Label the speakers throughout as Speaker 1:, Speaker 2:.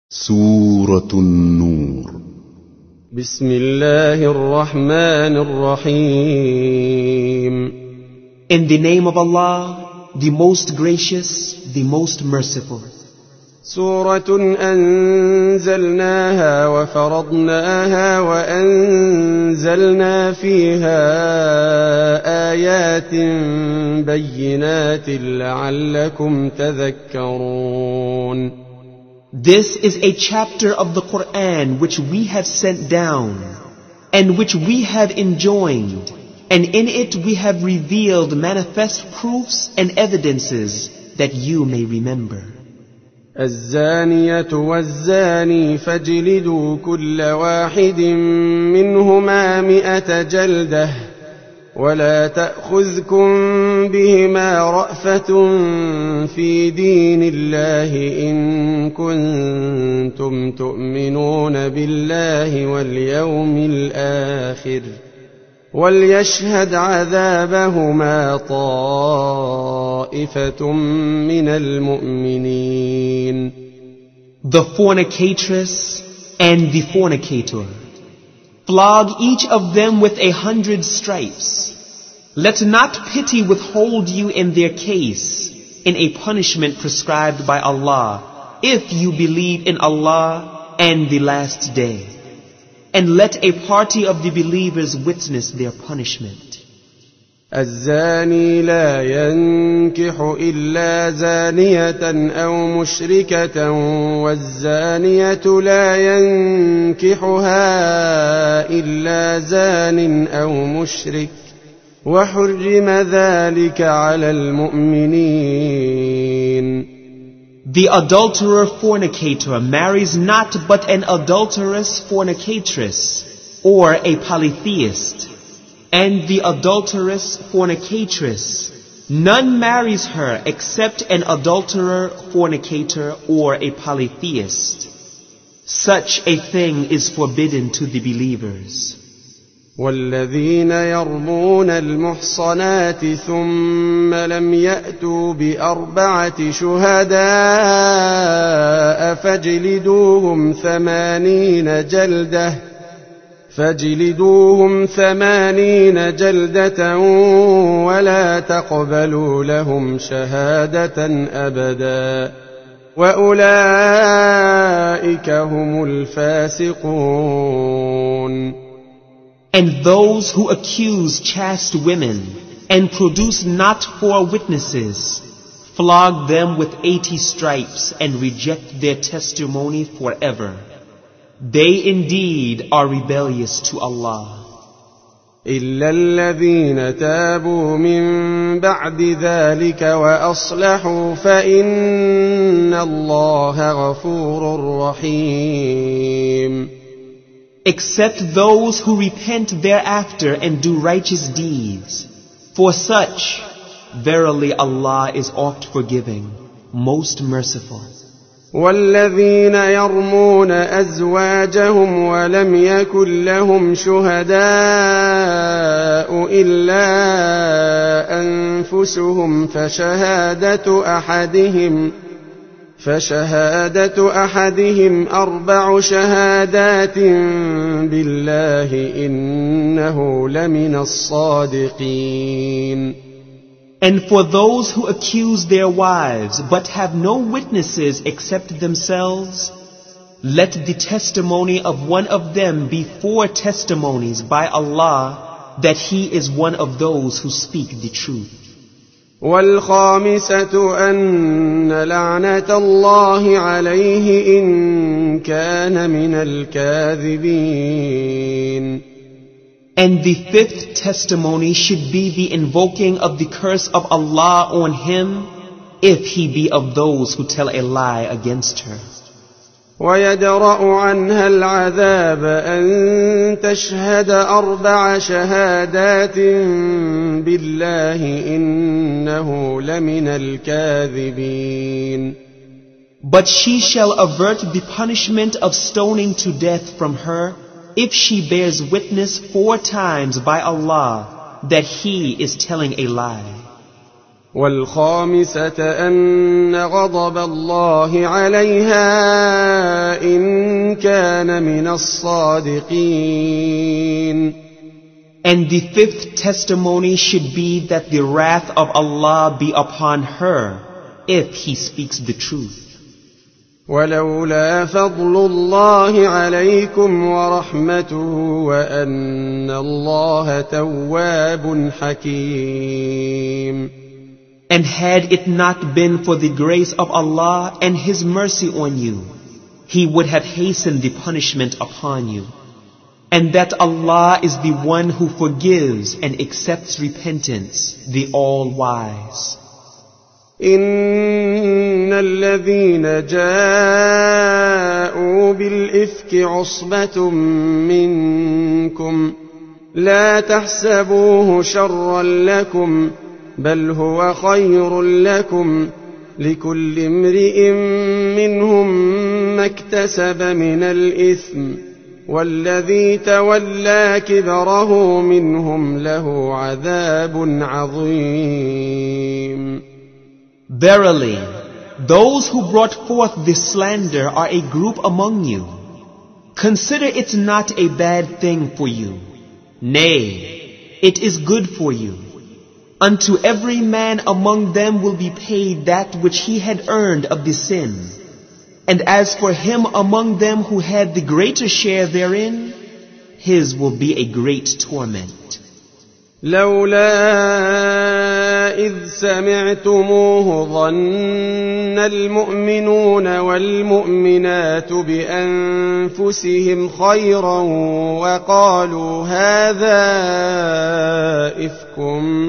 Speaker 1: سورة النور.
Speaker 2: بسم الله الرحمن الرحيم.
Speaker 3: In the name of Allah, the most gracious, the most merciful.
Speaker 2: سورة أنزلناها وفرضناها وأنزلنا فيها آيات بينات لعلكم تذكرون.
Speaker 3: This is a chapter of the Quran which we have sent down and which we have enjoined, and in it we have revealed manifest proofs and evidences that you may remember.
Speaker 2: الزانية والزاني فاجلدوا كل واحد منهما 100 جلدة ولا تأخذكم بهما رأفة في دين الله إن كنتم تؤمنون بالله واليوم الآخر وليشهد عذابهما طائفة من المؤمنين.
Speaker 3: The fornicatress and the fornicator, flog each of them with 100 stripes. Let not pity withhold you in their case in a punishment prescribed by Allah, if you believe in Allah and the last day. And let a party of the believers witness their punishment.
Speaker 2: الزاني لا ينكح إلا زانية أو مشركة والزانية لا ينكحها إلا زان أو مشرك وحرم ذلك على المؤمنين.
Speaker 3: The adulterer fornicator marries not but an adulterous fornicatress or a polytheist. And the adulterous fornicatress, none marries her except an adulterer, fornicator, or a polytheist. Such a thing is forbidden to the believers.
Speaker 2: والذين يرمون المحصنات ثم لم يأتوا ب4 شهداء فاجلدوهم 80 جلدة ولا تقبلوا لهم شهادة أبدا وأولئك هم الفاسقون.
Speaker 3: And those who accuse chaste women and produce not 4 witnesses, flog them with 80 stripes and reject their testimony forever. They indeed are rebellious to Allah.
Speaker 2: إلا الذين تابوا من بعد ذلك وأصلحوا فإن الله غفور رحيم.
Speaker 3: Except those who repent thereafter and do righteous deeds. For such, verily Allah is oft forgiving, most merciful.
Speaker 2: والذين يرمون أزواجهم ولم يكن لهم شهداء إلا أنفسهم فشهادة أحدهم 4 شهادات بالله إنه لمن الصادقين.
Speaker 3: And for those who accuse their wives but have no witnesses except themselves, let the testimony of one of them be 4 testimonies by Allah that he is one of those who speak the truth.
Speaker 2: والخامسة أن لعنة الله عليه إن كان من الكاذبين.
Speaker 3: And the 5th testimony should be the invoking of the curse of Allah on him, if he be of those who tell a lie against her.
Speaker 2: ويدرأ عنها العذاب أن تشهد 4 شهادات بالله إنه لمن الكاذبين.
Speaker 3: But she shall avert the punishment of stoning to death from her, if she bears witness 4 times by Allah that he is telling a lie.
Speaker 2: والخامسة أن غضب الله عليها إن كان من الصادقين.
Speaker 3: And the fifth testimony should be that the wrath of Allah be upon her if he speaks the truth.
Speaker 2: ولولا فضل الله عليكم ورحمته وأن الله تواب حكيم.
Speaker 3: And had it not been for the grace of Allah and His mercy on you, He would have hastened the punishment upon you. And that Allah is the one who forgives and accepts repentance, the All-Wise.
Speaker 2: إن الذين جاءوا بالإفك عصبة منكم لا تحسبوه شرا لكم بل هو خير لكم لكل امرئ منهم ما اكتسب من الإثم والذي تولى كبره منهم له عذاب عظيم.
Speaker 3: Verily, those who brought forth this slander are a group among you. Consider it not a bad thing for you. Nay, it is good for you. Unto every man among them will be paid that which he had earned of the sin. And as for him among them who had the greater share therein, his will be a great torment.
Speaker 2: لولا إذ سمعتموه ظن المؤمنون والمؤمنات بأنفسهم خيرا وقالوا هذا إفك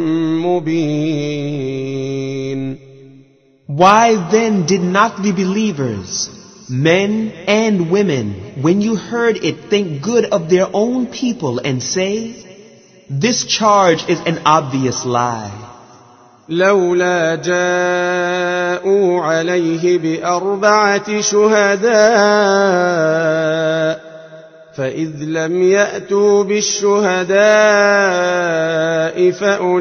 Speaker 2: مبين.
Speaker 3: Why then did not the believers, men and women, when you heard it, think good of their own people and say, this charge is an obvious lie.
Speaker 2: لولا جاءوا عليه بأربعة شهداء فإذ لم يأتوا بالشهداء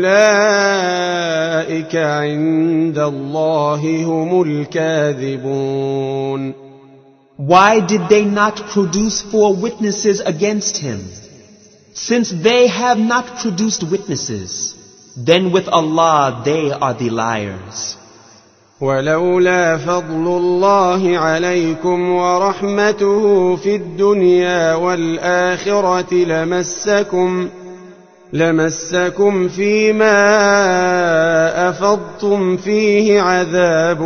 Speaker 2: فأولئك عند الله هم الكاذبون.
Speaker 3: Why did they not produce 4 witnesses against him? Since they have not produced witnesses, then with Allah they are the liars.
Speaker 2: ولولا فضل الله عليكم ورحمته في الدنيا والآخرة لمسكم فيما أفضتم فيه عذاب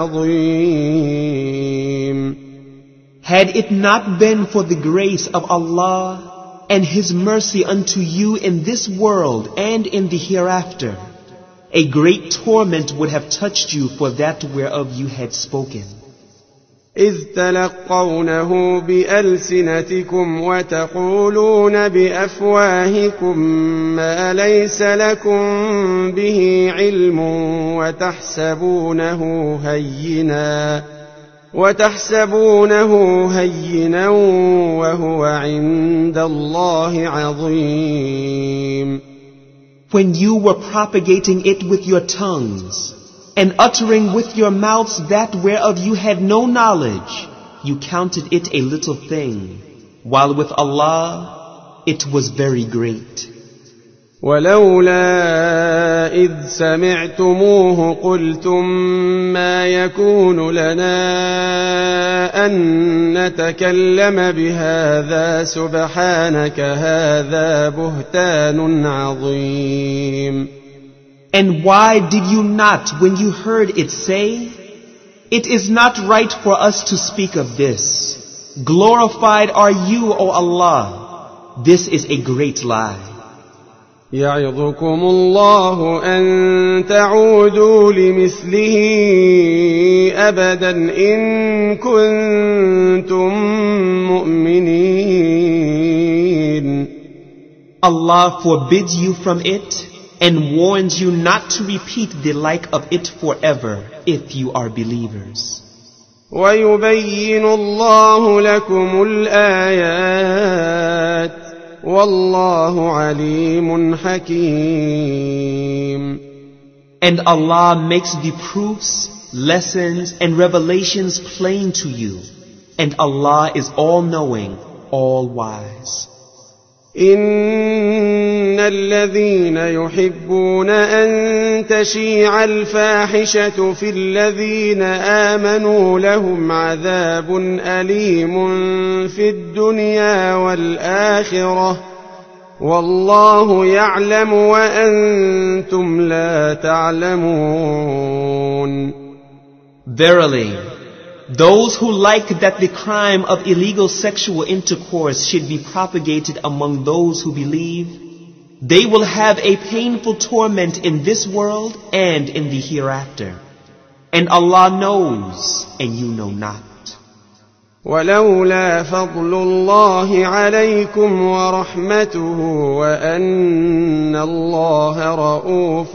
Speaker 2: عظيم.
Speaker 3: Had it not been for the grace of Allah and His mercy unto you in this world and in the hereafter, a great torment would have touched you for that whereof you had spoken.
Speaker 2: إذ تلقونه بألسنتكم وتقولون بأفواهكم ما ليس لكم به علم وتحسبونه هينا وهو عند الله عظيم.
Speaker 3: When you were propagating it with your tongues and uttering with your mouths that whereof you had no knowledge, you counted it a little thing, while with Allah it was very great.
Speaker 2: ولولا إذ سمعتموه قلتم ما يكون لنا أن نتكلم بهذا سبحانك هذا بهتان عظيم.
Speaker 3: And why did you not, when you heard it, say, it is not right for us to speak of this. Glorified are you, O Allah. This is a great lie.
Speaker 2: يعظكم الله أن تعودوا لمثله أبدا إن كنتم مؤمنين.
Speaker 3: Allah forbids you from it and warns you not to repeat the like of it forever if you are believers.
Speaker 2: ويبين الله لكم الآيات والله عليم حكيم.
Speaker 3: And Allah makes the proofs, lessons, and revelations plain to you. And Allah is all-knowing, all-wise.
Speaker 2: إن الذين يحبون أن تشيع الفاحشة في الذين آمنوا لهم عذاب أليم في الدنيا والآخرة والله يعلم وأنتم لا تعلمون.
Speaker 3: Verily, those who like that the crime of illegal sexual intercourse should be propagated among those who believe, they will have a painful torment in this world and in the hereafter. And Allah knows, and you know not.
Speaker 2: ولولا فضل الله عليكم ورحمته وأن الله رؤوف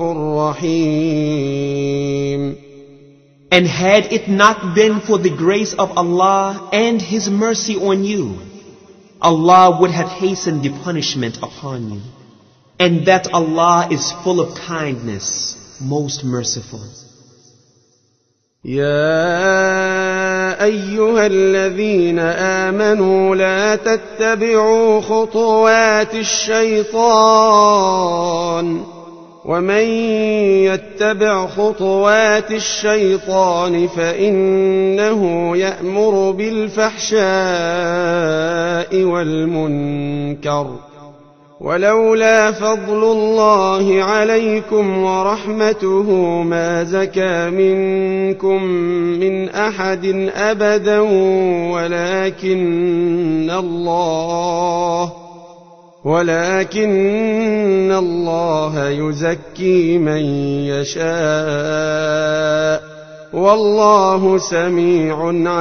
Speaker 2: رحيم.
Speaker 3: And had it not been for the grace of Allah and His mercy on you, Allah would have hastened the punishment upon you. And that Allah is full of kindness, most merciful.
Speaker 2: يا أيها الذين آمنوا لا تتبعوا خطوات الشيطان ومن يتبع خطوات الشيطان فإنه يأمر بالفحشاء والمنكر ولولا فضل الله عليكم ورحمته ما زكى منكم من أحد أبدا ولكن الله يزكي من يشاء والله سميع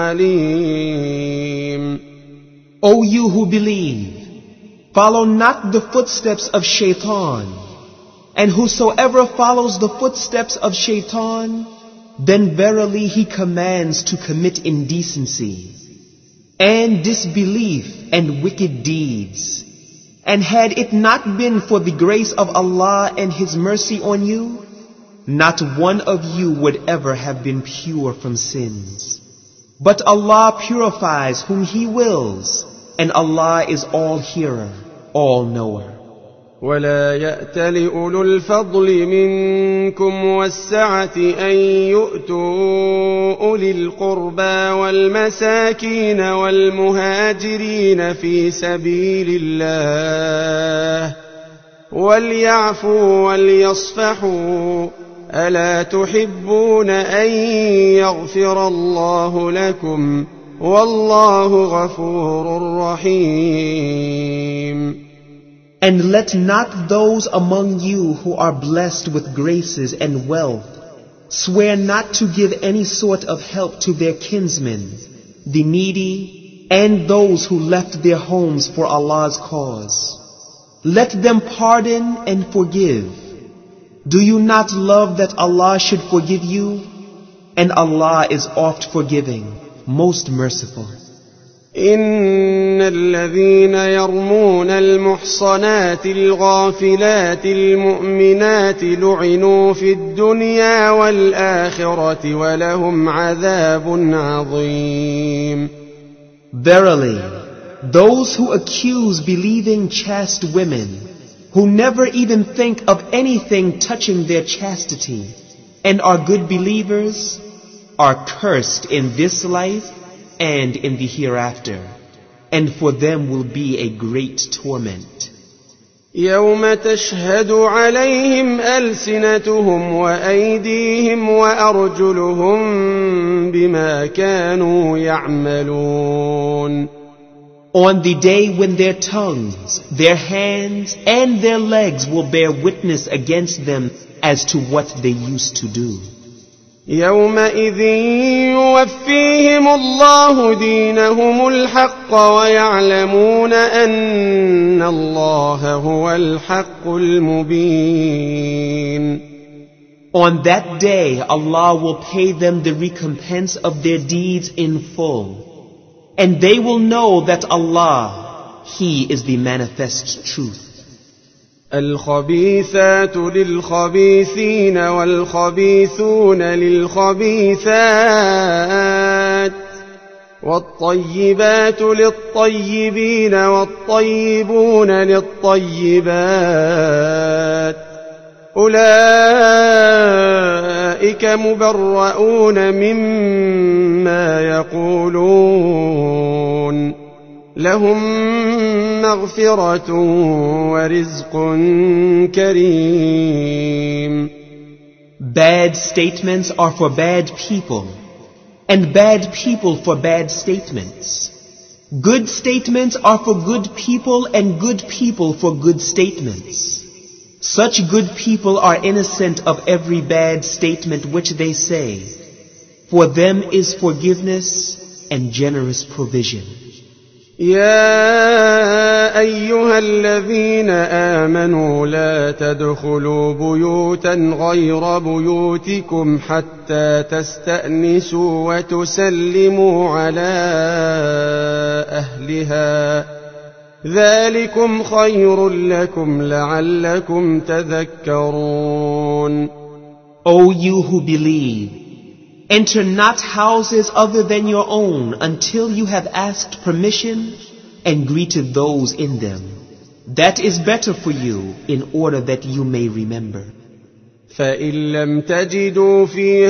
Speaker 2: عليم.
Speaker 3: O you who believe, follow not the footsteps of Shaitan, and whosoever follows the footsteps of Shaitan, then verily he commands to commit indecency, and disbelief and wicked deeds. And had it not been for the grace of Allah and His mercy on you, not one of you would ever have been pure from sins. But Allah purifies whom He wills, and Allah is all-hearer, all-knower.
Speaker 2: ولا يأتل أولو الفضل منكم والسعة أن يؤتوا أولي القربى والمساكين والمهاجرين في سبيل الله وليعفوا وليصفحوا ألا تحبون أن يغفر الله لكم والله غفور رحيم.
Speaker 3: And let not those among you who are blessed with graces and wealth swear not to give any sort of help to their kinsmen, the needy, and those who left their homes for Allah's cause. Let them pardon and forgive. Do you not love that Allah should forgive you? And Allah is oft forgiving, most merciful.
Speaker 2: إن الذين يرمون المحصنات الغافلات المؤمنات لعنوا في الدنيا والآخرة ولهم عذاب عظيم.
Speaker 3: Verily, those who accuse believing chaste women, who never even think of anything touching their chastity, and are good believers, are cursed in this life and in the hereafter, and for them will be a great torment.
Speaker 2: يوم تشهد عليهم ألسنتهم وأيديهم وأرجلهم بما كانوا يعملون.
Speaker 3: On the day when their tongues, their hands, and their legs will bear witness against them as to what they used to do.
Speaker 2: يومئذ يوفيهم الله دينهم الحق ويعلمون أن الله هو الحق المبين.
Speaker 3: On that day, Allah will pay them the recompense of their deeds in full. And they will know that Allah, He is the manifest truth.
Speaker 2: الخبيثات للخبيثين والخبيثون للخبيثات والطيبات للطيبين والطيبون للطيبات أولئك مبرؤون مما يقولون لهم مغفرة ورزق كريم.
Speaker 3: Bad statements are for bad people, and bad people for bad statements. Good statements are for good people, and good people for good statements. Such good people are innocent of every bad statement which they say. For them is forgiveness and generous provision.
Speaker 2: يا أيها الذين آمنوا لا تدخلوا بيوتا غير بيوتكم حتى تستأنسوا وتسلموا على أهلها ذلكم خير لكم لعلكم تذكرون.
Speaker 3: O you who believe, enter not houses other than your own until you have asked permission and greeted those in them. That is better for you in order that you may remember.
Speaker 2: فإن لم تجدوا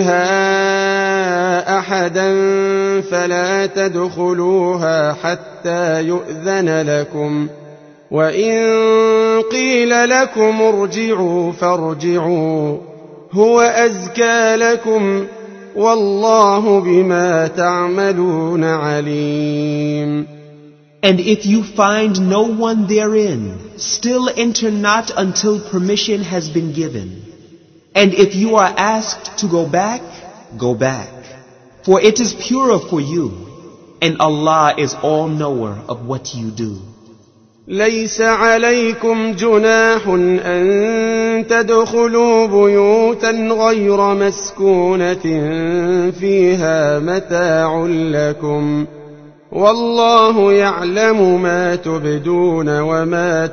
Speaker 2: فيها أحدا فلا تدخلوها حتى يؤذن لكم وإن قيل لكم ارجعوا فارجعوا هو أزكى لكم والله بما تعملون عليم.
Speaker 3: And if you find no one therein, still enter not until permission has been given. And if you are asked to go back, go back. For it is purer for you, and Allah is all-knower of what you do.
Speaker 2: ليس عليكم جناح أن تدخلوا بيوتا غير مسكونة فيها متاع لكم والله يعلم ما تبدون وما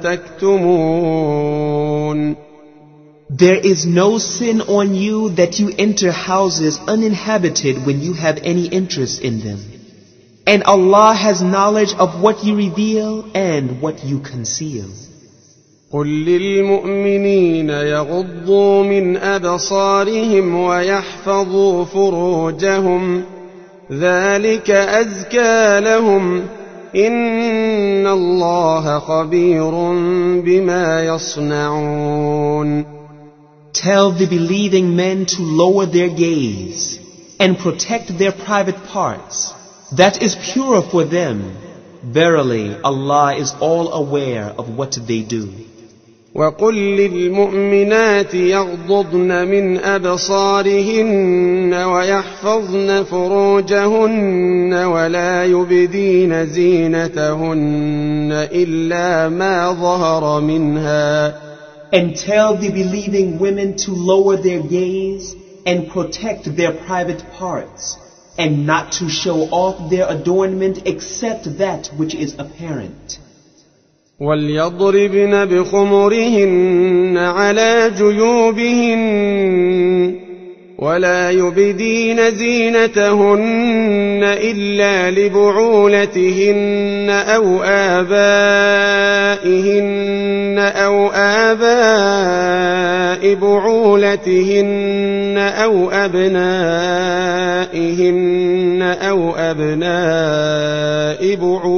Speaker 2: تكتمون.
Speaker 3: There is no sin on you that you enter houses uninhabited when you have any interest in them. And Allah has knowledge of what you reveal and what you conceal.
Speaker 2: قل للمؤمنين يغضوا من أبصارهم ويحفظوا فروجهم ذلك أزكى لهم إن الله خبير بما يصنعون.
Speaker 3: Tell the believing men to lower their gaze and protect their private parts. That is purer for them. Verily, Allah is all aware of what they do.
Speaker 2: وقل للمؤمنات يغضضن من أبصارهن ويحفظن فروجهن ولا يبدين زينتهن إلا ما ظهر منها.
Speaker 3: And tell the believing women to lower their gaze and protect their private parts, and not to show off their adornment except that which is apparent.
Speaker 2: وَلْيَضْرِبْنَ بِخُمُرِهِنَّ عَلَى جُيُوبِهِنَّ وَلَا يُبْدِينَ زِينَتَهُنَّ إِلَّا لِبُعُولَتِهِنَّ أَوْ آبَاءِ بُعُولَتِهِنَّ أَوْ أَبْنَائِهِنَّ أَوْ أَبْنَاءِ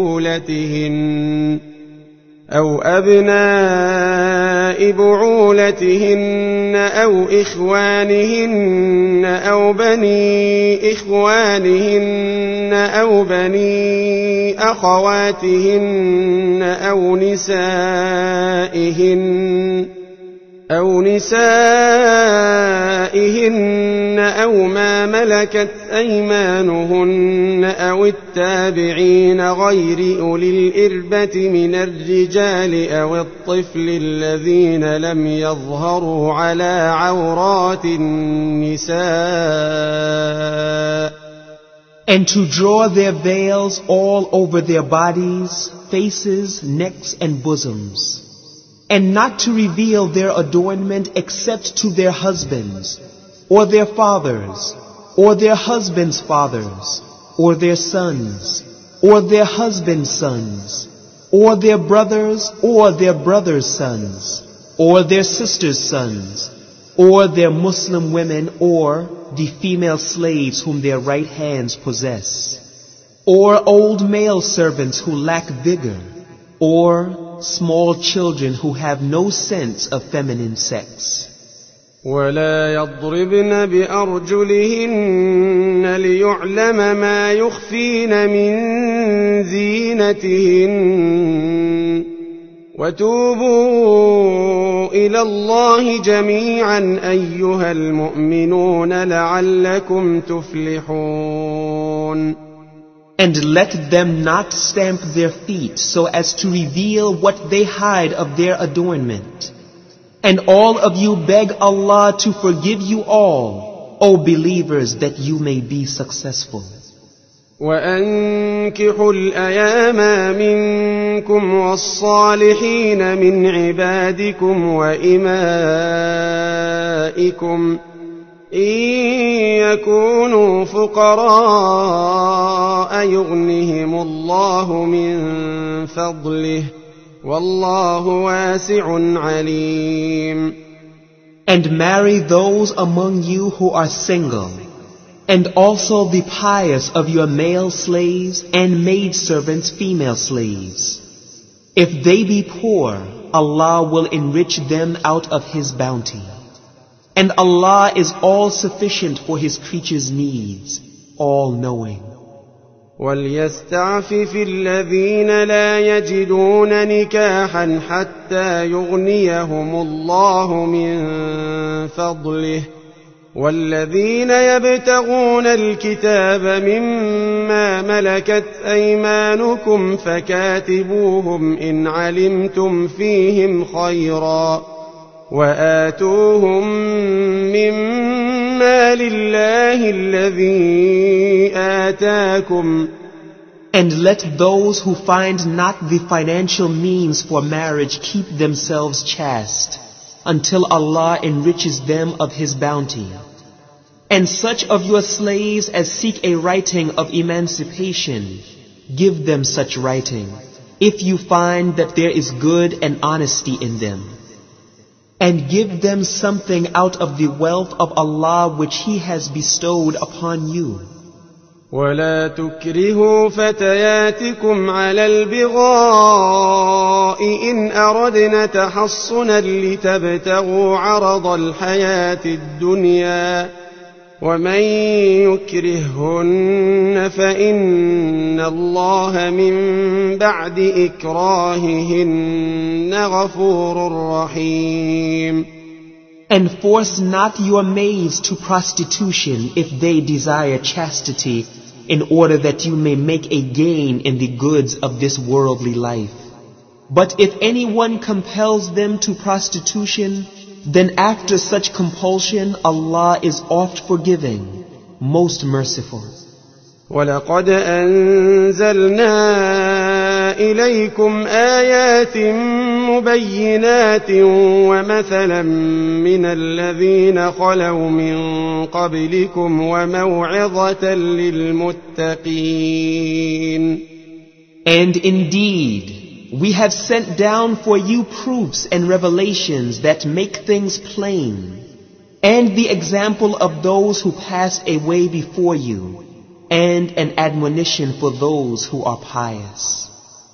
Speaker 2: بعولتهن أو إخوانهن أو بني إخوانهن أو بني أخواتهن أو نسائهن أو ما ملكت أيمانهن أو التابعين غير أولي الإربة من الرجال أو الطفل الذين لم يظهروا على عورات النساء.
Speaker 3: And to draw their veils all over their bodies, faces, necks, and bosoms. and not to reveal their adornment except to their husbands, or their fathers, or their husbands' fathers, or their sons, or their husbands' sons, or their brothers, or their brothers' sons, or their sisters' sons, or their Muslim women, or the female slaves whom their right hands possess, or old male servants who lack vigor, or small children who have no sense of feminine sex.
Speaker 2: ولا يضربن بأرجلهن ليعلم ما يخفين من زينتهن وتوبوا إلى الله جميعا أيها المؤمنون لعلكم تفلحون.
Speaker 3: And let them not stamp their feet so as to reveal what they hide of their adornment. And all of you beg Allah to forgive you all, O believers, that you may be successful.
Speaker 2: وأنكحوا الأيام منكم والصالحين من عبادكم وإمائكم إن يكونوا فقراء يغنهم الله من فضله والله واسع عليم.
Speaker 3: And marry those among you who are single, and also the pious of your male slaves and maidservants female slaves. If they be poor, Allah will enrich them out of His bounty. And Allah is all-sufficient for His creatures' needs, all-knowing.
Speaker 2: وَلْيَسْتَعْفِفِ الَّذِينَ لَا يَجِدُونَ نِكَاحًا حَتَّى يُغْنِيَهُمُ اللَّهُ مِنْ فَضْلِهِ وَالَّذِينَ يَبْتَغُونَ الْكِتَابَ مِمَّا مَلَكَتْ أَيْمَانُكُمْ فَكَاتِبُوهُمْ إِنْ عَلِمْتُمْ فِيهِمْ خَيْرًا وآتوهم مما لله الذي آتاكم.
Speaker 3: And let those who find not the financial means for marriage keep themselves chaste until Allah enriches them of His bounty. And such of your slaves as seek a writing of emancipation, give them such writing, if you find that there is good and honesty in them. And give them something out of the wealth of Allah which He has bestowed upon you.
Speaker 2: ولا تكرهوا فتياتكم على البغاء إن أردنا تحصنا لتبتغوا عرض الحياة الدنيا ومن يكرههن فإن الله من بعد إكراههن غفور رحيم.
Speaker 3: And force not your maids to prostitution if they desire chastity, in order that you may make a gain in the goods of this worldly life. But if anyone compels them to prostitution, then after such compulsion Allah is oft forgiving, most merciful.
Speaker 2: وَلَقَدْ أَنزَلْنَا إِلَيْكُمْ آيَاتٍ مُبَيِّنَاتٍ وَمَثَلًا مِنَ الَّذِينَ خَلَوْا مِن قَبْلِكُمْ وَمَوْعِظَةً لِلْمُتَّقِينَ.
Speaker 3: And indeed, we have sent down for you proofs and revelations that make things plain, and the example of those who passed away before you, and an admonition for those who are pious.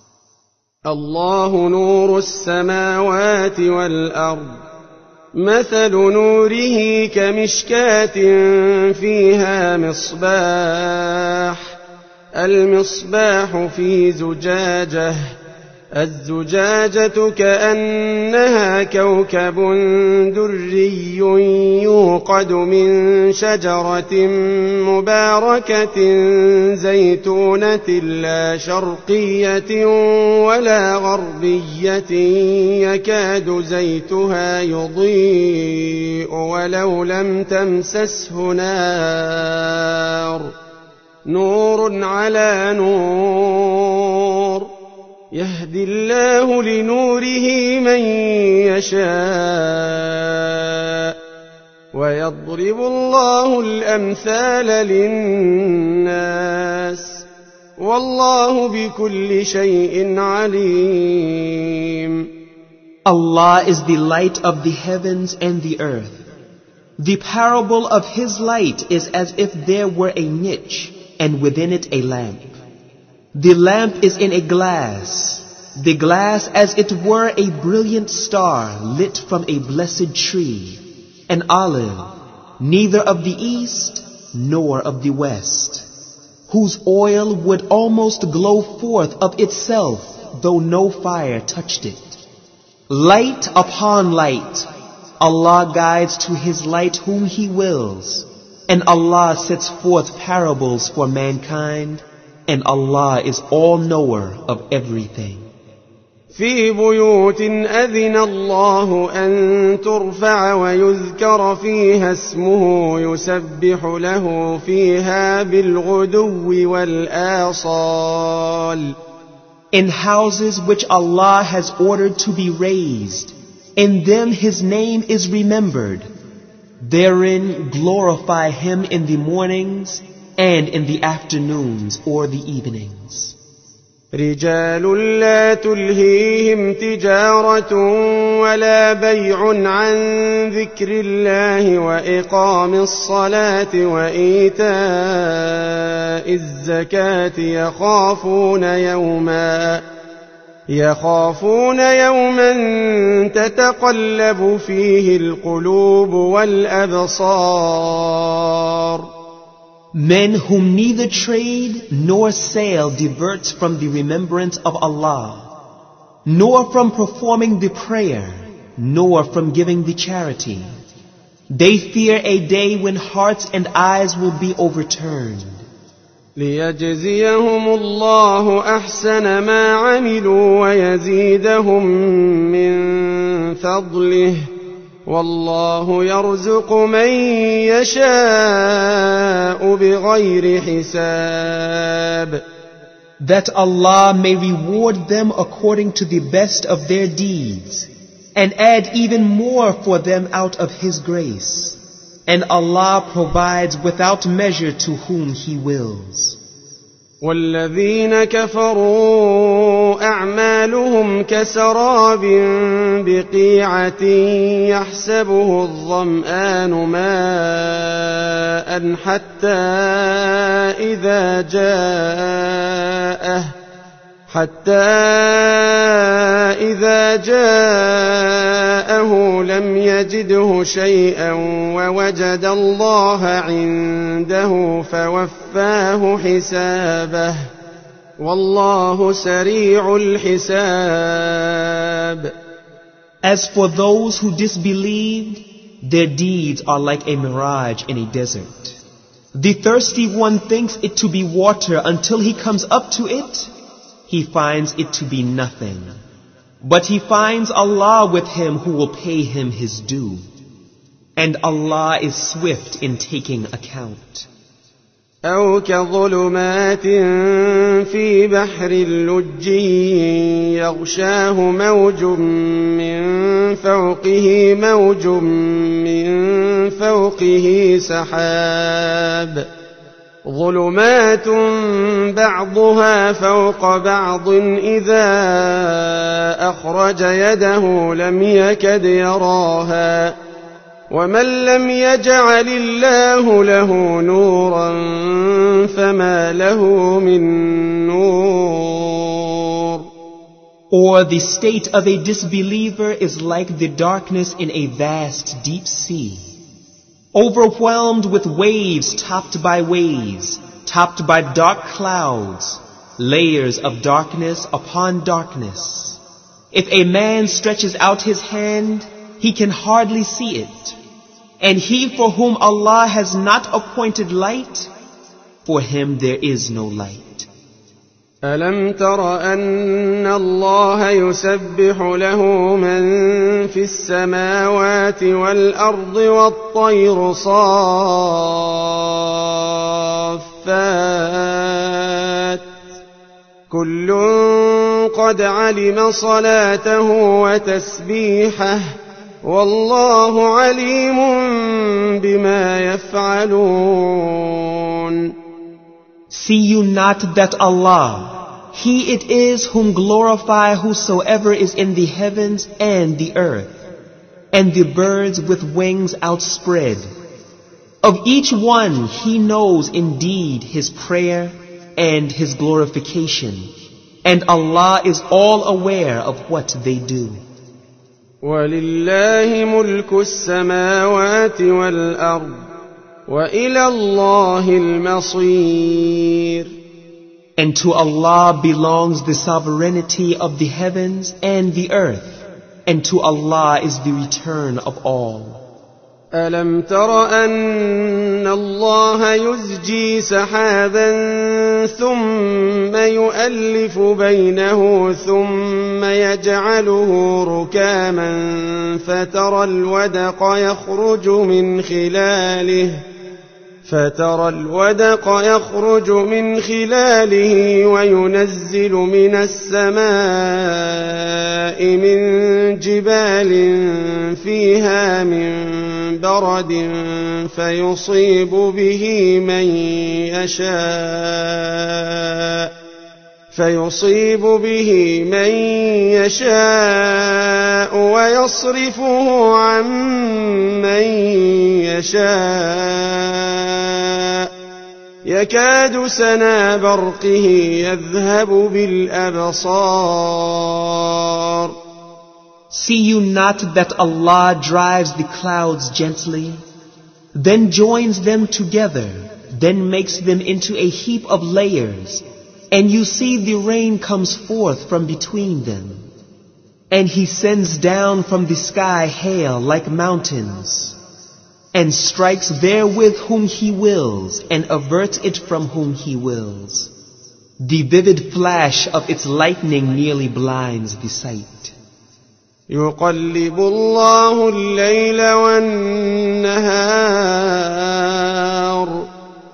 Speaker 2: الله نور السماوات والأرض مثل نوره كمشكاة فيها مصباح المصباح في زجاجة الزجاجة كأنها كوكب دري يوقد من شجرة مباركة زيتونة لا شرقية ولا غربية يكاد زيتها يضيء ولو لم تمسسه نار نور على نور يهدي الله لنوره من يشاء ويضرب الله الأمثال للناس والله بكل شيء عليم.
Speaker 3: Allah is the light of the heavens and the earth. The parable of His light is as if there were a niche and within it a lamp. The lamp is in a glass, the glass as it were a brilliant star lit from a blessed tree, an olive, neither of the east nor of the west, whose oil would almost glow forth of itself, though no fire touched it. Light upon light, Allah guides to His light whom He wills, and Allah sets forth parables for mankind, and Allah is all-knower of everything.
Speaker 2: في بيوت أذن الله أن ترفع ويذكر فيها اسمه يسبح له فيها بالغدو والآصال.
Speaker 3: In houses which Allah has ordered to be raised, in them His name is remembered. Therein glorify Him in the mornings and in the afternoons or the evenings.
Speaker 2: رجال لا تلهيهم تجارة ولا بيع عن ذكر الله وإقام الصلاة وإيتاء الزكاة يخافون يوما تتقلب فيه القلوب والأبصار.
Speaker 3: Men whom neither trade nor sale diverts from the remembrance of Allah, nor from performing the prayer, nor from giving the charity. They fear a day when hearts and eyes will be overturned.
Speaker 2: ليجزيهم الله أحسن ما عملوا ويزيدهم من فضله والله يرزق من يشاء بغير حساب.
Speaker 3: That Allah may reward them according to the best of their deeds, and add even more for them out of His grace. And Allah provides without measure to whom He wills.
Speaker 2: والذين كفروا أعمالهم كسراب بقيعة يحسبه الظمآن ماء حتى إذا جاءه لم يجده شيئا ووجد الله عنده فوفاه حسابه والله سريع الحساب.
Speaker 3: As for those who disbelieved, their deeds are like a mirage in a desert. The thirsty one thinks it to be water until he comes up to it. He finds it to be nothing. But he finds Allah with him who will pay him his due. And Allah is swift in taking account.
Speaker 2: أو كظلمات في بحر اللج يغشاه موج من فوقه سحاب ظلمات بعضها فوق بعض إذا أخرج يده لم يكد يراها ومن لم يجعل الله له نورا فما له من نور.
Speaker 3: Or the state of a disbeliever is like the darkness in a vast deep sea, overwhelmed with waves topped by waves, topped by dark clouds, layers of darkness upon darkness. If a man stretches out his hand, he can hardly see it. And he for whom Allah has not appointed light, for him there is no light.
Speaker 2: ألم تر أن الله يسبح له من في السماوات والأرض والطير صافات كل قد علم صلاته وتسبيحه والله عليم بما يفعلون.
Speaker 3: See you not that Allah, He it is whom glorify whosoever is in the heavens and the earth, and the birds with wings outspread. Of each one He knows indeed his prayer and his glorification, and Allah is all aware of what they do.
Speaker 2: وَلِلَّهِ مُلْكُ السَّمَاوَاتِ وَالْأَرْضِ وَإِلَى اللَّهِ الْمَصِيرُ.
Speaker 3: And to Allah belongs the sovereignty of the heavens and the earth, and to Allah is the return of all.
Speaker 2: أَلَمْ تَرَ أَنَّ اللَّهَ يُزْجِي سَحَابًا ثُمَّ يُؤَلِّفُ بَيْنَهُ ثُمَّ يَجْعَلُهُ رُكَامًا فَتَرَى الْوَدْقَ يَخْرُجُ مِنْ خِلَالِهِ وَيُنَزِّلُ مِنَ السَّمَاءِ مِنْ جِبَالٍ فِيهَا مِنْ بَرَدٍ فَيُصِيبُ بِهِ مَنْ يَشَاءُ وَيَصْرِفُهُ عَنْ مَنْ يَشَاءُ يَكَادُ سَنَا بَرْقِهِ يَذْهَبُ بِالْأَبْصَارِ.
Speaker 3: See you not that Allah drives the clouds gently, then joins them together, then makes them into a heap of layers, and you see the rain comes forth from between them. And He sends down from the sky hail like mountains, and strikes therewith whom He wills, and averts it from whom He wills. The vivid flash of its lightning nearly blinds the sight.
Speaker 2: يُقَلِّبُ اللَّهُ اللَّيْلَ وَالنَّهَارَ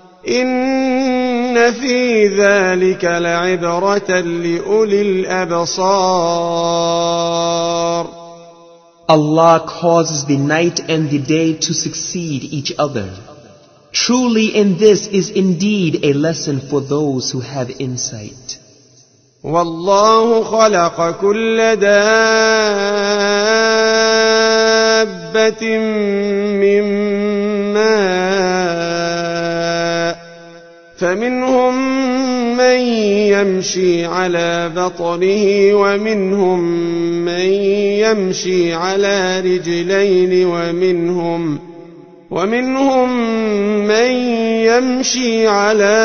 Speaker 2: إِنَّ فِي ذَلِكَ لَعِبْرَةً لِأُولِي الْأَبْصَارِ.
Speaker 3: Allah causes the night and the day to succeed each other. Truly in this is indeed a lesson for those who have insight.
Speaker 2: وَاللَّهُ خَلَقَ كُلَّ دَابَّةٍ مِّن مَّاءٍ فَمِنْهُم مَّن يَمْشِي عَلَى بَطْنِهِ وَمِنْهُم مَّن يَمْشِي عَلَى رِجْلَيْنِ وَمِنْهُم مَّن يَمْشِي عَلى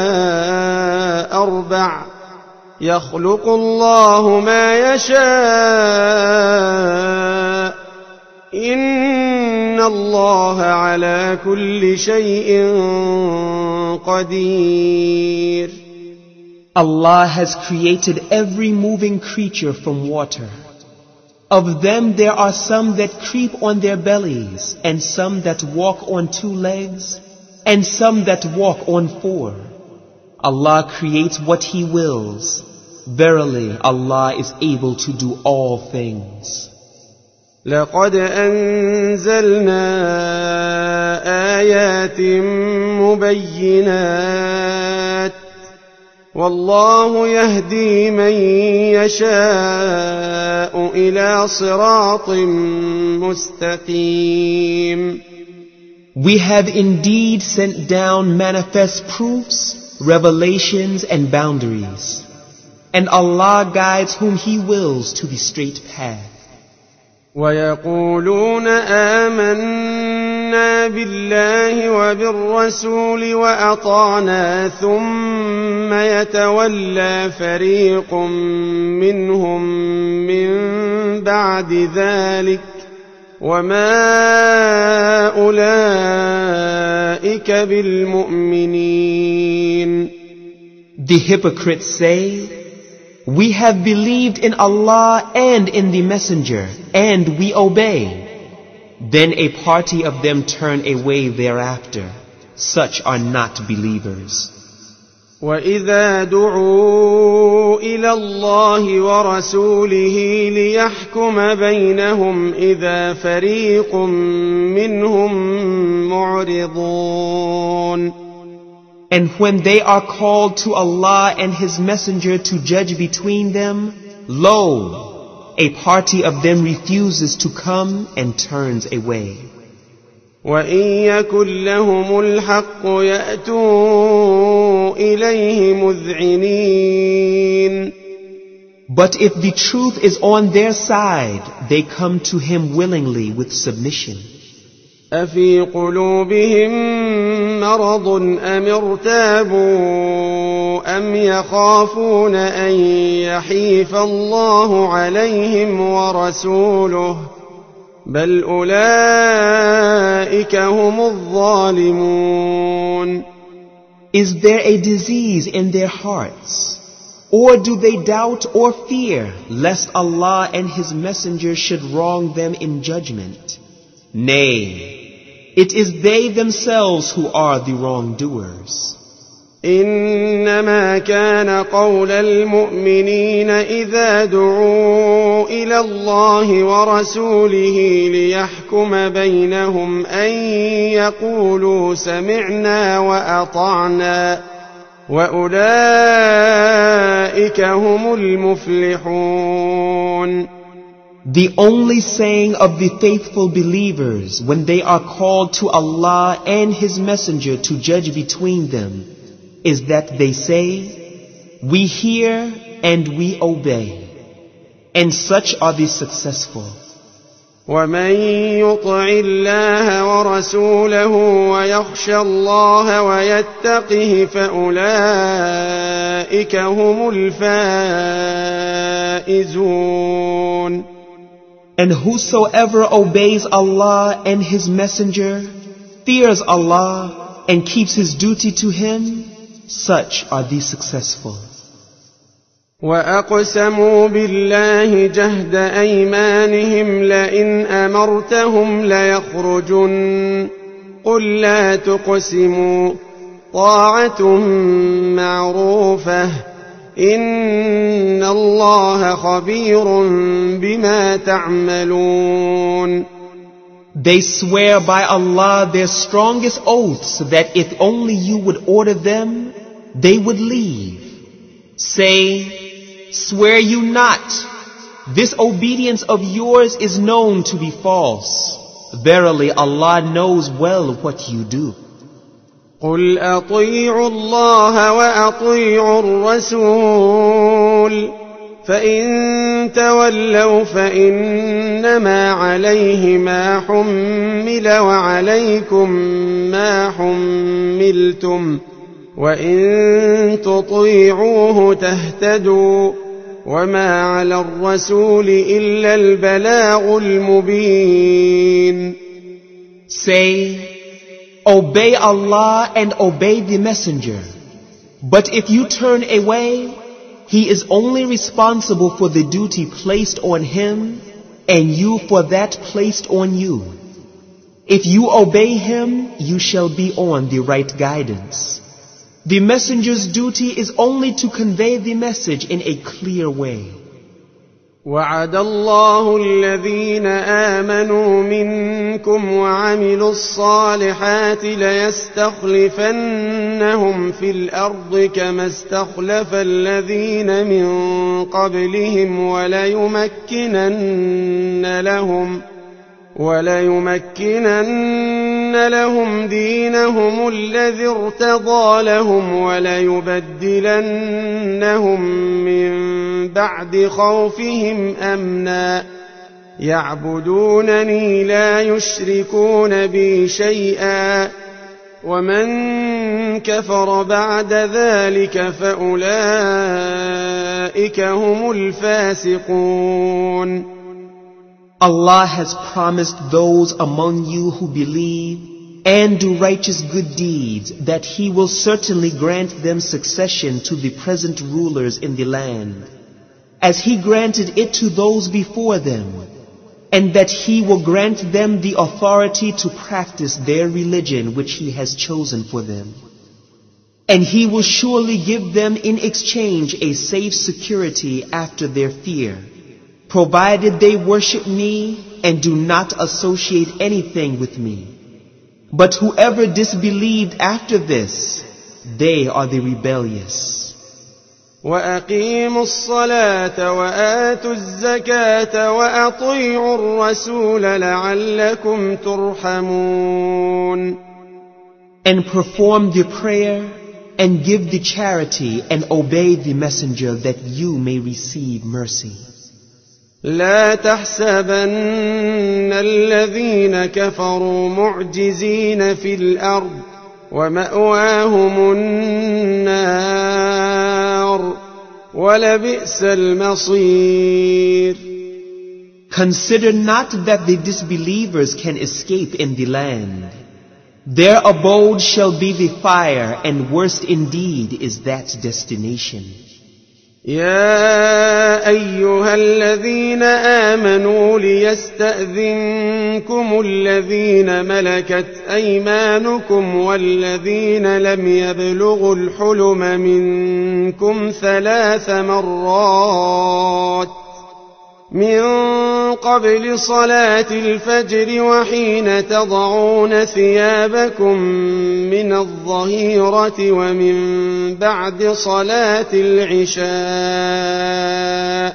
Speaker 2: أَرْبَعٍ يَخْلُقُ اللَّهُ مَا يَشَاءُ إِنَّ اللَّهَ عَلَى كُلِّ شَيْءٍ قَدِيرٌ.
Speaker 3: Allah has created every moving creature from water. Of them there are some that creep on their bellies, and some that walk on 2 legs, and some that walk on 4. Allah creates what He wills. Verily, Allah is able to do all things.
Speaker 2: لَقَدْ أَنزَلْنَا آيَاتٍ مُبَيِّنَاتٍ وَاللَّهُ يَهْدِي مَن يَشَاءُ إِلَى صِرَاطٍ مُسْتَقِيمٍ.
Speaker 3: We have indeed sent down manifest proofs, revelations and boundaries, and Allah guides whom He wills to the straight path.
Speaker 2: وَيَقُولُونَ آمَنَّا بِاللَّهِ وَبِالرَّسُولِ وَأَطَعْنَا ثُمَّ يَتَوَلَّى فَرِيقٌ مِّنْهُم مِّن بَعْدِ ذَلِكَ وَمَا أُولَئِكَ بِالْمُؤْمِنِينَ.
Speaker 3: The hypocrites say, "We have believed in Allah and in the Messenger, and we obey." Then a party of them turn away thereafter. Such are not believers.
Speaker 2: وإذا دعوا إلى الله ورسوله ليحكم بينهم إذا فريق منهم معرضون.
Speaker 3: And when they are called to Allah and His Messenger to judge between them, lo, a party of them refuses to come and turns away.
Speaker 2: وَإِن يَكُن لَّهُمُ الْحَقُّ يَأْتُوا إِلَيْهِ مُذْعِنِينَ.
Speaker 3: But if the truth is on their side, they come to Him willingly with submission.
Speaker 2: أَفِي قُلُوبِهِم مَّرَضٌ أَمِ ارْتَابُوا أَمْ يَخَافُونَ أَن يَحِيفَ اللَّهُ عَلَيْهِمْ وَرَسُولُهُ بَلْ أُولَئِكَ هُمُ الظَّالِمُونَ.
Speaker 3: Is there a disease in their hearts? Or do they doubt or fear lest Allah and His Messenger should wrong them in judgment? Nay, it is they themselves who are the wrongdoers.
Speaker 2: إنما كان قول المؤمنين إذا دعوا إلى الله ورسوله ليحكم بينهم أن يقولوا سمعنا وأطعنا وأولئك هم المفلحون.
Speaker 3: The only saying of the faithful believers when they are called to Allah and His Messenger to judge between them is that they say, we hear and we obey. And such are the successful.
Speaker 2: وَمَن يُطِعِ اللَّهَ وَرَسُولَهُ وَيَخْشَ اللَّهَ وَيَتَّقْهِ فَأُولَئِكَ هُمُ الْفَائِزُونَ.
Speaker 3: And whosoever obeys Allah and His Messenger, fears Allah and keeps his duty to Him, such are the successful.
Speaker 2: وَأَقْسَمُوا بِاللَّهِ جَهْدَ أَيْمَانِهِمْ لَئِنْ أَمَرْتَهُمْ لَيَخْرُجُنَّ قُل لَّا تُقْسِمُوا طَاعَةٌ مَّعْرُوفَةٌ إِنَّ اللَّهَ خَبِيرٌ بِمَا تَعْمَلُونَ.
Speaker 3: They swear by Allah their strongest oaths that if only you would order them, they would leave. Say, swear you not. This obedience of yours is known to be false. Verily, Allah knows well what you do.
Speaker 2: قُلْ أَطِيعُوا اللَّهَ وَأَطِيعُوا الرَّسُولَ فَإِن تَوَلَّوْا فَإِنَّمَا عَلَيْهِ مَا حُمِّلَ وَعَلَيْكُمْ مَا حُمِّلْتُمْ وَإِن تُطِيعُوهُ تَهْتَدُوا وَمَا عَلَى الرَّسُولِ إِلَّا الْبَلَاغُ الْمُبِينُ.
Speaker 3: Say, obey Allah and obey the Messenger. But if you turn away, He is only responsible for the duty placed on Him and you for that placed on you. If you obey Him, you shall be on the right guidance. The Messenger's duty is only to convey the message in a clear way.
Speaker 2: وَعَدَ اللَّهُ الَّذِينَ آمَنُوا مِنكُمْ وَعَمِلُوا الصَّالِحَاتِ لَيَسْتَخْلِفَنَّهُمْ فِي الْأَرْضِ كَمَا اسْتَخْلَفَ الَّذِينَ مِن قَبْلِهِمْ وَلَيُمَكِّنَنَّ لَهُمْ دِينَهُمُ الَّذِي ارْتَضَىٰ لَهُمْ وَلَيُبَدِّلَنَّهُم مِّن بَعْدِ خَوْفِهِمْ أَمْنًا يَعْبُدُونَنِي لَا يُشْرِكُونَ بِي شَيْئًا وَمَن كَفَرَ بَعْدَ ذَلِكَ فَأُولَئِكَ هُمُ الْفَاسِقُونَ.
Speaker 3: Allah has promised those among you who believe and do righteous good deeds that He will certainly grant them succession to the present rulers in the land, as He granted it to those before them, and that He will grant them the authority to practice their religion which He has chosen for them. And He will surely give them in exchange a safe security after their fear, provided they worship me and do not associate anything with me. But whoever disbelieved after this, they are the rebellious.
Speaker 2: وأقيموا الصلاة وآتوا الزكاة وأطيعوا الرسول لعلكم ترحمون.
Speaker 3: And perform the prayer and give the charity and obey the messenger that you may receive mercy.
Speaker 2: لا تحسبن الذين كفروا معجزين في الأرض ومأواهم النار ولبئس المصير.
Speaker 3: Consider not that the disbelievers can escape in the land. Their abode shall be the fire, and worst indeed is that destination.
Speaker 2: يا أيها الذين آمنوا ليستأذنكم الذين ملكت أيمانكم والذين لم يبلغوا الحلم منكم 3 مرات من قبل صلاة الفجر وحين تضعون ثيابكم من الظهيرة ومن بعد صلاة العشاء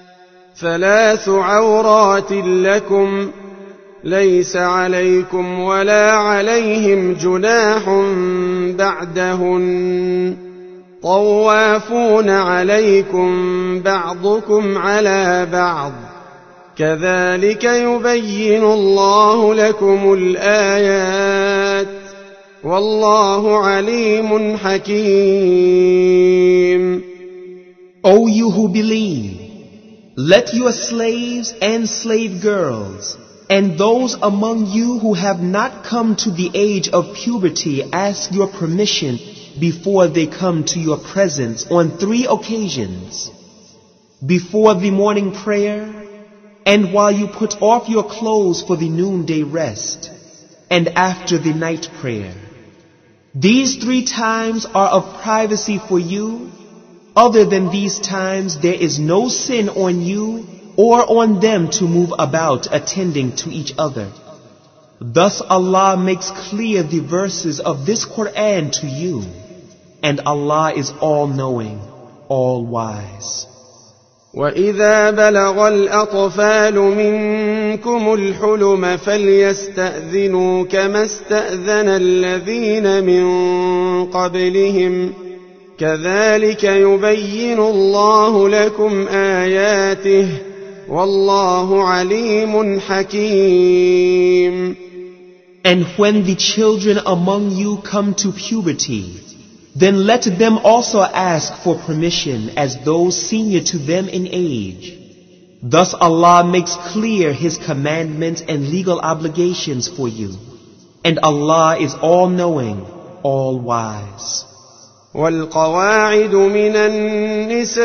Speaker 2: 3 عورات لكم ليس عليكم ولا عليهم جناح بعدهن طوافون عليكم بعضكم على بعض كذلك يبين الله لكم الآيات والله عليم حكيم.
Speaker 3: O you who believe, let your slaves and slave girls and those among you who have not come to the age of puberty ask your permission before they come to your presence on 3 occasions: before the morning prayer, and while you put off your clothes for the noonday rest, and after the night prayer. These 3 times are of privacy for you. Other than these times, there is no sin on you or on them to move about attending to each other. Thus Allah makes clear the verses of this Quran to you, and Allah is all-knowing, all-wise.
Speaker 2: وَإِذَا بَلَغَ الْأَطْفَالُ مِنكُمُ الْحُلُمَ فَلْيَسْتَأْذِنُوا كَمَا اسْتَأْذَنَ الَّذِينَ مِن قَبْلِهِمْ كَذَلِكَ يُبَيِّنُ اللَّهُ لَكُمْ آيَاتِهِ وَاللَّهُ عَلِيمٌ حَكِيمٌ.
Speaker 3: And when the children among you come to puberty, then let them also ask for permission as those senior to them in age. Thus Allah makes clear His commandments and legal obligations for you. And Allah is all-knowing, all-wise.
Speaker 2: والقواعد من النساء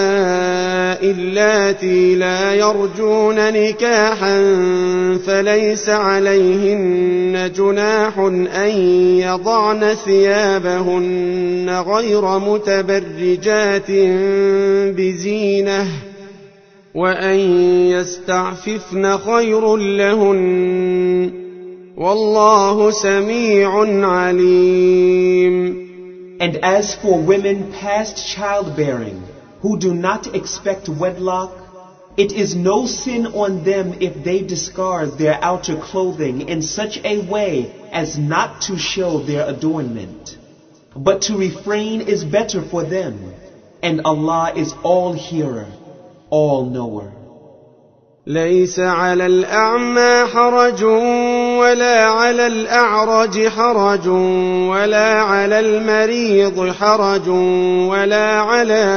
Speaker 2: اللاتي لا يرجون نكاحا فليس عليهن جناح أن يضعن ثيابهن غير متبرجات بزينة وأن يستعففن خير لهن والله سميع عليم.
Speaker 3: And as for women past childbearing, who do not expect wedlock, it is no sin on them if they discard their outer clothing in such a way as not to show their adornment. But to refrain is better for them, and Allah is all-hearer, all-knower.
Speaker 2: ليس على الأعمى حرج ولا على الأعرج حرج ولا على المريض حرج ولا على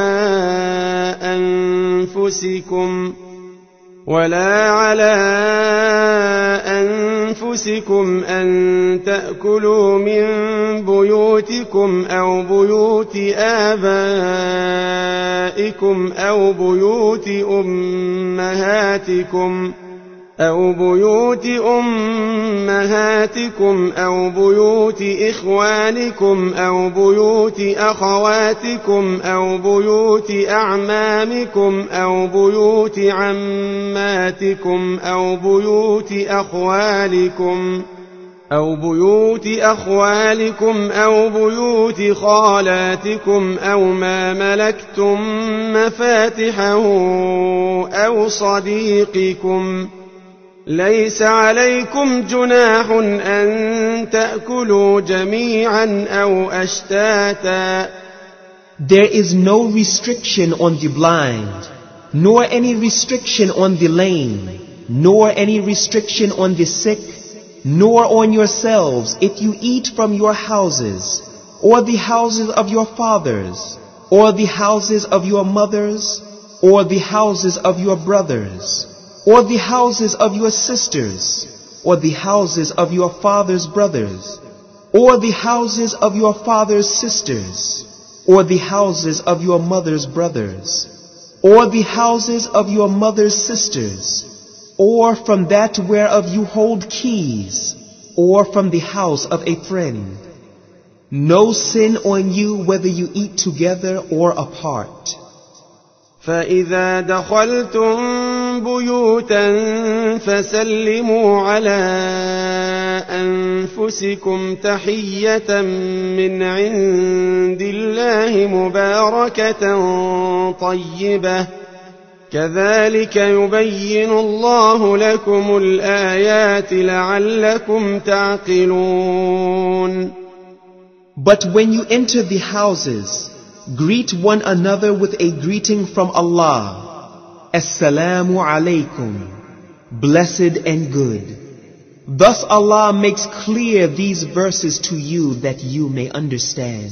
Speaker 2: أنفسكم أن تأكلوا من بيوتكم أو بيوت آبائكم أو بيوت أمهاتكم أو بيوت أمهاتكم أو بيوت إخوانكم أو بيوت أخواتكم أو بيوت أعمامكم أو بيوت عماتكم أو بيوت أخوالكم أو بيوت خالاتكم أو ما ملكتم مفاتحه أو صديقكم. ليس عليكم جناح أن تأكلوا جميعا أو أشتاتا.
Speaker 3: There is no restriction on the blind, nor any restriction on the lame, nor any restriction on the sick, nor on yourselves if you eat from your houses, or the houses of your fathers, or the houses of your mothers, or the houses of your brothers, or the houses of your sisters, or the houses of your father's brothers, or the houses of your father's sisters, or the houses of your mother's brothers, or the houses of your mother's sisters, or from that whereof you hold keys, or from the house of a friend. No sin on you whether you eat together or apart.
Speaker 2: فإذا دخلتم بيوتا فسلموا على أنفسكم تحية من عند الله مباركة طيبة كذلك يبين الله لكم الآيات لعلكم تعقلون.
Speaker 3: But when you enter the houses, greet one another with a greeting from Allah. Assalamu alaikum, blessed and good. Thus Allah makes clear these verses to you that you may understand.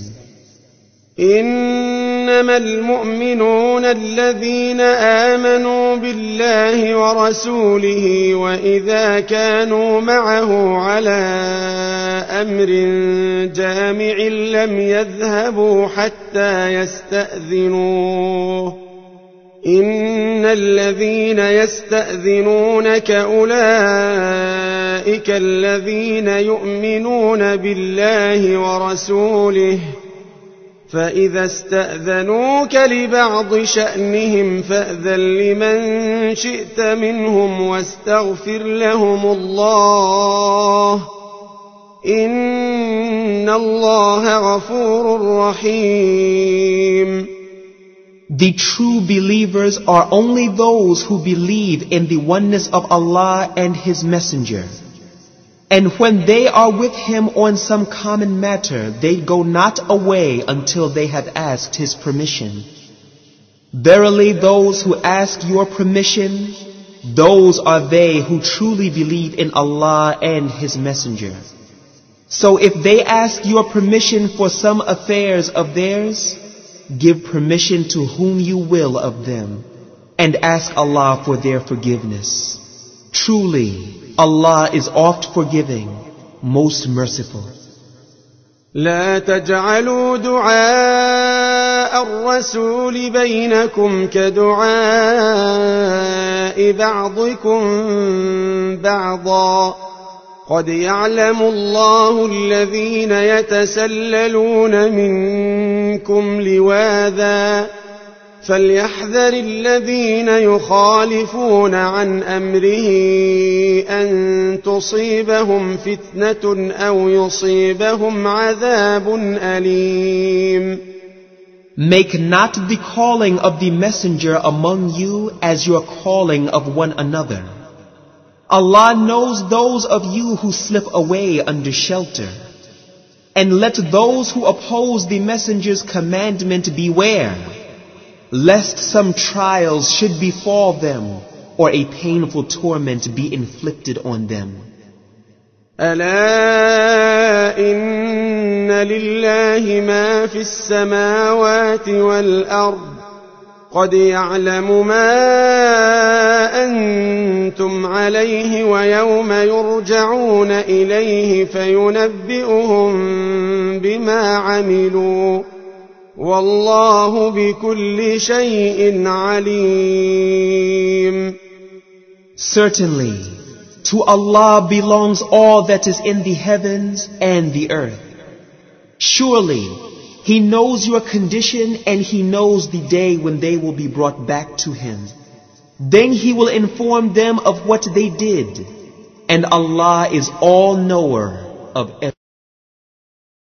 Speaker 2: إنما المؤمنون الذين آمنوا بالله ورسوله وإذا كانوا معه على أمر جامع لم يذهبوا حتى يستأذنوه. إن الذين يستأذنونك أولئك الذين يؤمنون بالله ورسوله فإذا استأذنوك لبعض شأنهم فأذن لمن شئت منهم واستغفر لهم الله إن الله غفور رحيم.
Speaker 3: The true believers are only those who believe in the oneness of Allah and His Messenger. And when they are with Him on some common matter, they go not away until they have asked His permission. Verily those who ask your permission, those are they who truly believe in Allah and His Messenger. So if they ask your permission for some affairs of theirs, give permission to whom you will of them, and ask Allah for their forgiveness. Truly, Allah is oft forgiving, most merciful.
Speaker 2: لا تجعلوا دعاء الرسول بينكم كدعاء بعضكم بعضا قد يعلم الله الذين يتسللون منكم لواذا فليحذر الذين يخالفون عن أمره أن تصيبهم فتنة أو يصيبهم عذاب أليم.
Speaker 3: Make not the calling of the messenger among you as your calling of one another. Allah knows those of you who slip away under shelter. And let those who oppose the messenger's commandment beware, lest some trials should befall them or a painful torment be inflicted on them.
Speaker 2: ألا إن لله ما في السماوات والأرض قد يعلم ما أنتم عليه ويوم يرجعون إليه فينبئهم بما عملوا والله بكل شيء عليم.
Speaker 3: Certainly, to Allah belongs all that is in the heavens and the earth. Surely, He knows your condition and He knows the day when they will be brought back to Him. Then He will inform them of what they did. And Allah is all-knower of everything.